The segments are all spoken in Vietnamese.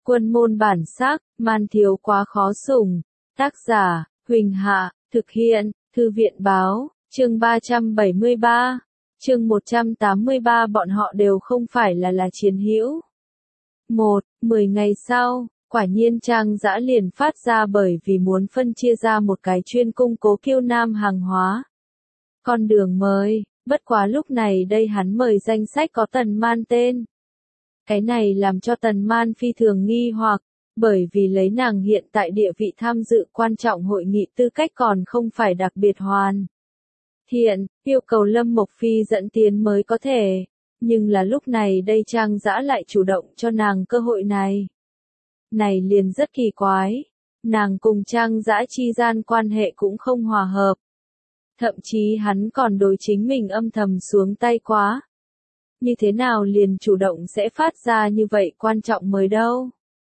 Quân môn bản sắc, man thiếu quá khó sủng. Tác giả, Huỳnh Hạ, thực hiện, Thư viện báo, chương 373, chương 183 bọn họ đều không phải là chiến hữu. 10 ngày sau, quả nhiên Trang Dã liền phát ra bởi vì muốn phân chia ra một cái chuyên cung Cố Kiêu Nam hàng hóa. Con đường mời, bất quá lúc này đây hắn mời danh sách có Tần Man tên. Cái này làm cho Tần Man phi thường nghi hoặc, bởi vì lấy nàng hiện tại địa vị tham dự quan trọng hội nghị tư cách còn không phải đặc biệt hoàn thiện, yêu cầu Lâm Mộc Phi dẫn tiến mới có thể, nhưng là lúc này đây Trang Dã lại chủ động cho nàng cơ hội này. Này liền rất kỳ quái, nàng cùng Trang Dã chi gian quan hệ cũng không hòa hợp. Thậm chí hắn còn đối chính mình âm thầm xuống tay quá. Như thế nào liền chủ động sẽ phát ra như vậy quan trọng mới đâu.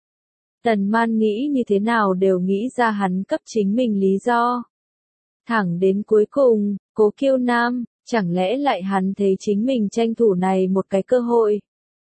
Tần Man nghĩ như thế nào đều nghĩ ra hắn cấp chính mình lý do. Thẳng đến cuối cùng, Cố Kiêu Nam, chẳng lẽ lại hắn thấy chính mình tranh thủ này một cái cơ hội.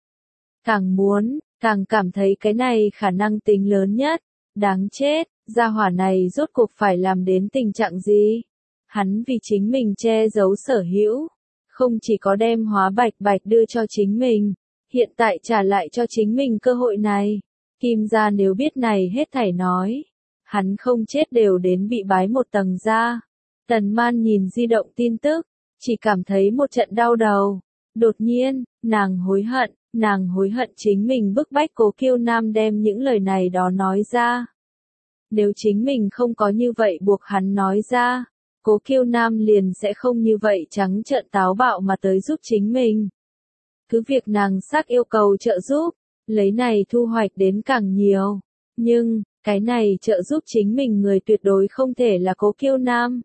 Càng muốn, càng cảm thấy cái này khả năng tính lớn nhất. Đáng chết, gia hỏa này rốt cuộc phải làm đến tình trạng gì? Hắn vì chính mình che giấu sở hữu. Không chỉ có đem Hóa Bạch Bạch đưa cho chính mình, hiện tại trả lại cho chính mình cơ hội này. Kim gia nếu biết này hết thảy nói, hắn không chết đều đến bị bái một tầng ra. Tần Man nhìn di động tin tức, chỉ cảm thấy một trận đau đầu. Đột nhiên, nàng hối hận chính mình bức bách Cố Kiêu Nam đem những lời này đó nói ra. Nếu chính mình không có như vậy buộc hắn nói ra, Cố Kiêu Nam liền sẽ không như vậy trắng trợn táo bạo mà tới giúp chính mình. Cứ việc nàng xác yêu cầu trợ giúp, lấy này thu hoạch đến càng nhiều. Nhưng, cái này trợ giúp chính mình người tuyệt đối không thể là Cố Kiêu Nam.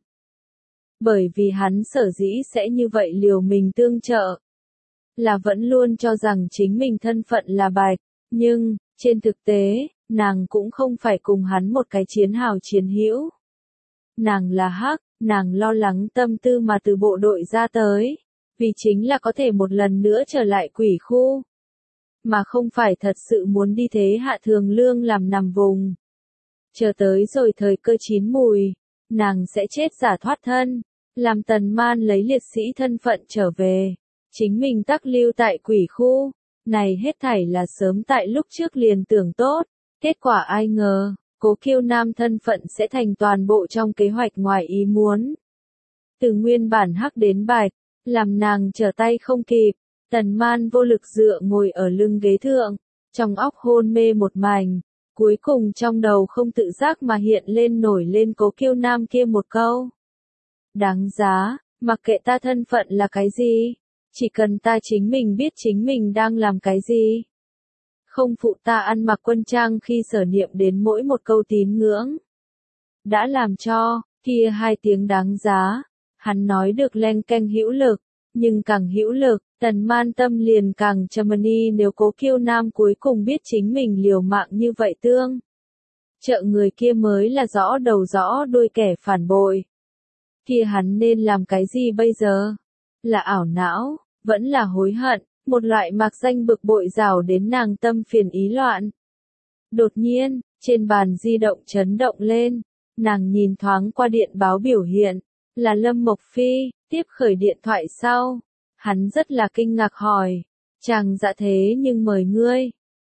Bởi vì hắn sở dĩ sẽ như vậy liều mình tương trợ. Là vẫn luôn cho rằng chính mình thân phận là bạch, nhưng, trên thực tế, nàng cũng không phải cùng hắn một cái chiến hào chiến hữu. Nàng là hắc, nàng lo lắng tâm tư mà từ bộ đội ra tới, vì chính là có thể một lần nữa trở lại quỷ khu. Mà không phải thật sự muốn đi thế hạ thường lương làm nằm vùng. Chờ tới rồi thời cơ chín mùi, nàng sẽ chết giả thoát thân, làm Tần Man lấy liệt sĩ thân phận trở về. Chính mình tắc lưu tại quỷ khu, này hết thảy là sớm tại lúc trước liền tưởng tốt, kết quả ai ngờ, Cố Kiêu Nam thân phận sẽ thành toàn bộ trong kế hoạch ngoài ý muốn. Từ nguyên bản hắc đến bạch, làm nàng trở tay không kịp, Tần Man vô lực dựa ngồi ở lưng ghế thượng, trong óc hôn mê một mảnh, cuối cùng trong đầu không tự giác mà hiện lên nổi lên Cố Kiêu Nam kia một câu. Đáng giá, mặc kệ ta thân phận là cái gì. Chỉ cần ta chính mình biết chính mình đang làm cái gì. Không phụ ta ăn mặc quân trang khi sở niệm đến mỗi một câu tín ngưỡng. Đã làm cho, kia hai tiếng đáng giá. Hắn nói được len keng hữu lực, nhưng càng hữu lực, Tần Man tâm liền càng trầm ni nếu Cố Kiêu Nam cuối cùng biết chính mình liều mạng như vậy tương. Trợ người kia mới là rõ đầu rõ đuôi kẻ phản bội. Kia hắn nên làm cái gì bây giờ? Là ảo não. Vẫn là hối hận, một loại mạc danh bực bội rào đến nàng tâm phiền ý loạn. Đột nhiên, trên bàn di động chấn động lên, nàng nhìn thoáng qua điện báo biểu hiện, là Lâm Mộc Phi, tiếp khởi điện thoại sau. Hắn rất là kinh ngạc hỏi, chàng dạ thế nhưng mời ngươi.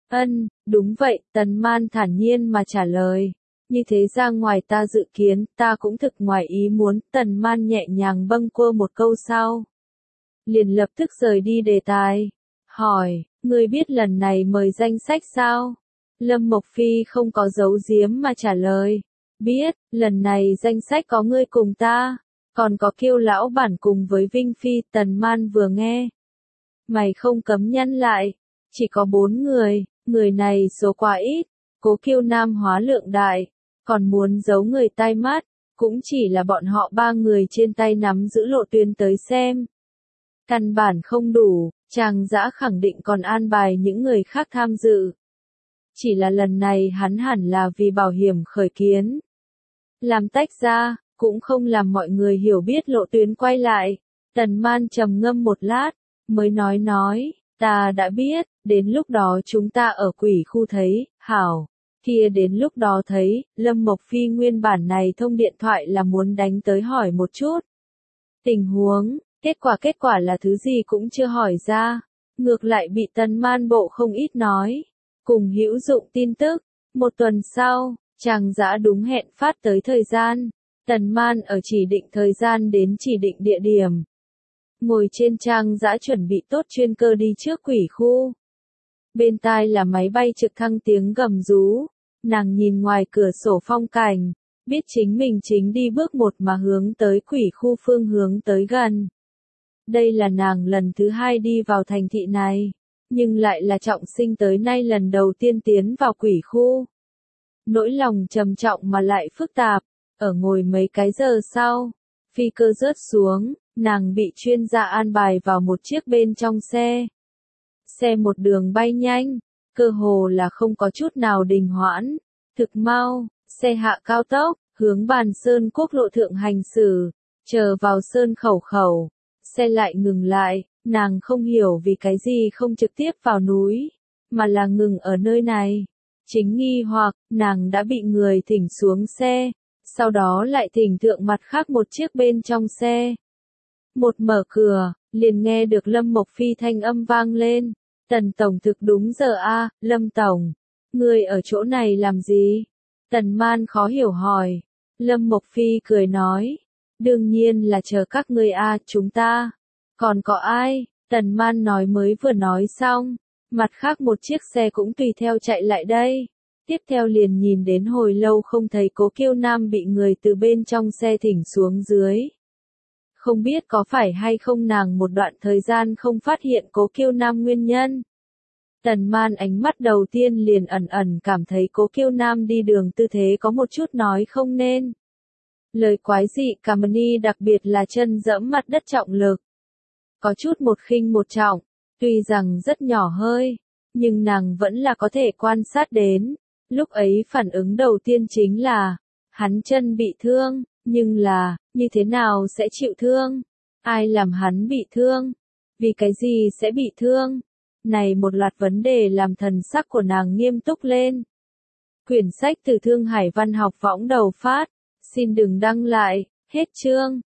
Đúng vậy, Tần Man thản nhiên mà trả lời. Như thế ra ngoài ta dự kiến, ta cũng thực ngoài ý muốn, Tần Man nhẹ nhàng bâng quơ một câu sau. Liền lập tức rời đi đề tài. Hỏi, ngươi biết lần này mời danh sách sao? Lâm Mộc Phi không có giấu giếm mà trả lời. Biết, lần này danh sách có ngươi cùng ta. Còn có Kiêu lão bản cùng với Vinh Phi. Tần Man vừa nghe. Mày không cấm nhăn lại. Chỉ có 4 người, người này số quá ít. Cố Kiêu Nam hóa lượng đại. Còn muốn giấu người tai mắt. Cũng chỉ là bọn họ 3 người trên tay nắm giữ lộ tuyến tới xem. Căn bản không đủ, Trang Dã khẳng định còn an bài những người khác tham dự. Chỉ là lần này hắn hẳn là vì bảo hiểm khởi kiến. Làm tách ra, cũng không làm mọi người hiểu biết lộ tuyến quay lại. Tần Man trầm ngâm một lát, mới nói, ta đã biết, đến lúc đó chúng ta ở quỷ khu thấy, Hảo, kia đến lúc đó thấy, Lâm Mộc Phi nguyên bản này thông điện thoại là muốn đánh tới hỏi một chút. Tình huống, kết quả là thứ gì cũng chưa hỏi ra. Ngược lại bị Tần Man bộ không ít nói. Cùng hữu dụng tin tức. Một tuần sau, Trang Dã đúng hẹn phát tới thời gian. Tần Man ở chỉ định thời gian đến chỉ định địa điểm. Ngồi trên Trang Dã chuẩn bị tốt chuyên cơ đi trước quỷ khu. Bên tai là máy bay trực thăng tiếng gầm rú. Nàng nhìn ngoài cửa sổ phong cảnh, biết chính mình chính đi bước một mà hướng tới quỷ khu phương hướng tới gần. Đây là nàng lần thứ 2 đi vào thành thị này, nhưng lại là trọng sinh tới nay lần đầu tiên tiến vào quỷ khu. Nỗi lòng trầm trọng mà lại phức tạp, ở ngồi mấy cái giờ sau, phi cơ rớt xuống, nàng bị chuyên gia an bài vào một chiếc bên trong xe. Xe một đường bay nhanh, cơ hồ là không có chút nào đình hoãn, thực mau, xe hạ cao tốc, hướng Bàn Sơn quốc lộ thượng hành xử, chờ vào Sơn khẩu, xe lại ngừng lại, nàng không hiểu vì cái gì không trực tiếp vào núi, mà là ngừng ở nơi này. Chính nghi hoặc, nàng đã bị người thỉnh xuống xe, sau đó lại thỉnh thượng mặt khác một chiếc bên trong xe. Một mở cửa, liền nghe được Lâm Mộc Phi thanh âm vang lên. Tần Tổng thực đúng giờ a, Lâm Tổng. Người ở chỗ này làm gì? Tần Man khó hiểu hỏi. Lâm Mộc Phi cười nói. Đương nhiên là chờ các ngươi a, chúng ta. Còn có ai? Tần Man nói mới vừa nói xong. Mặt khác một chiếc xe cũng tùy theo chạy lại đây. Tiếp theo liền nhìn đến hồi lâu không thấy Cố Kiêu Nam bị người từ bên trong xe thỉnh xuống dưới. Không biết có phải hay không nàng một đoạn thời gian không phát hiện Cố Kiêu Nam nguyên nhân. Tần Man ánh mắt đầu tiên liền ẩn ẩn cảm thấy Cố Kiêu Nam đi đường tư thế có một chút nói không nên. Lời quái dị Camini đặc biệt là chân dẫm mặt đất trọng lực. Có chút một khinh một trọng, tuy rằng rất nhỏ hơi, nhưng nàng vẫn là có thể quan sát đến. Lúc ấy phản ứng đầu tiên chính là, hắn chân bị thương, nhưng là, như thế nào sẽ chịu thương? Ai làm hắn bị thương? Vì cái gì sẽ bị thương? Này một loạt vấn đề làm thần sắc của nàng nghiêm túc lên. Quyển sách từ Thương Hải Văn học võng đầu phát. Xin đừng đăng lại, hết chương.